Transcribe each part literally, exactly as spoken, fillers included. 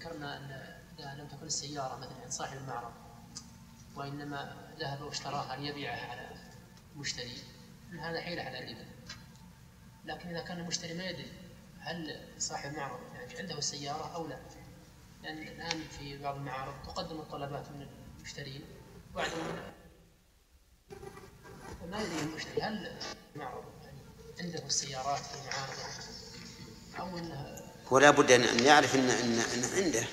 ذكرنا أن إذا لم تكن السيارة مثلا عند صاحب المعرض وإنما ذهب واشتراها ليبيعها على المشتري، هذا حيلة على الربا. لكن إذا كان المشتري ما يدري هل صاحب المعرض يعني عنده السيارة أو لا، لأن يعني الآن في بعض المعارض تقدم الطلبات من المشترين وبعد ما يدري المشتري هل المعرض يعني عنده السيارات في المعارض أو أنه ولا بد أن يعرف إن إن, إن عنده.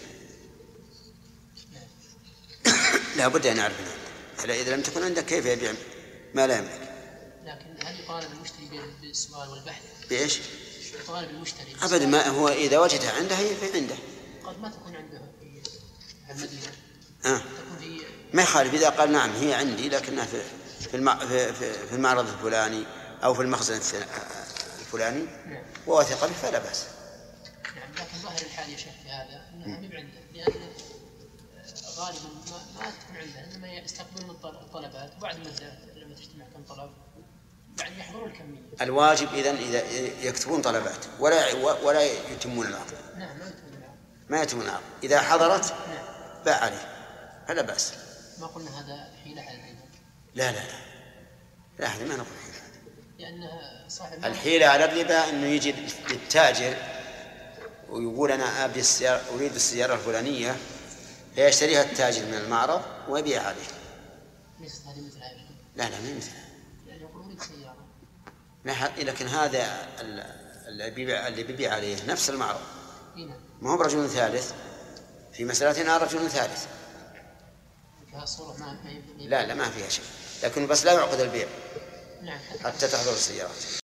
لا بد أن يعرف إنه إذا لم تكن عنده كيف يبيع ما لا يملك. لكن هل يطالب المشتري بالسؤال والبحث؟ بإيش؟ يطالب المشتري أبدا، ما هو إذا وجدها عنده هي في عنده. قد ما تكون عنده في المدينة. آه. تكون في ما يخالف إذا قال نعم هي عندي لكنها في في المع... في في المعرض الفلاني أو في المخزن الفلاني. نعم. ووثق به فلا بأس. نعم، لكن ظاهر الحال يا شيخ في هذا أنها ما عنده، لأن غالبا ما ما تكون عنده، إنما يستقبلون الطلبات وبعد مدة لما تجتمع كم طلب يعني يحضرون الكمية. الواجب إذن إذا يكتبون طلبات ولا ولا يتمون العقد. نعم ما يتمون العقد. ما يتمون العقد. إذا حضرت نعم. باع عليه فلا بأس. ما قلنا هذا حيلة على الربا. لا لا لا لا هذا ما نقول حيلة. لأنها صاحب الحيلة على الربا إنه يجي للتاجر ويقول أنا أبي السيارة أريد السيارة الفلانية فيشتريها التاجر من المعرض ويبيع عليه. ليست هذه مثل هذه. لا لا ما مثلها. يعني يقول أريد سيارة. لكن هذا اللي بيبيع اللي بيبيع عليه نفس المعرض. هنا. ما هو رجل ثالث في مسألتنا رجل ثالث. فيها صورة ما لا لا ما فيها شيء، لكن بس لا يعقد البيع. نعم. حتى تحضر السيارات.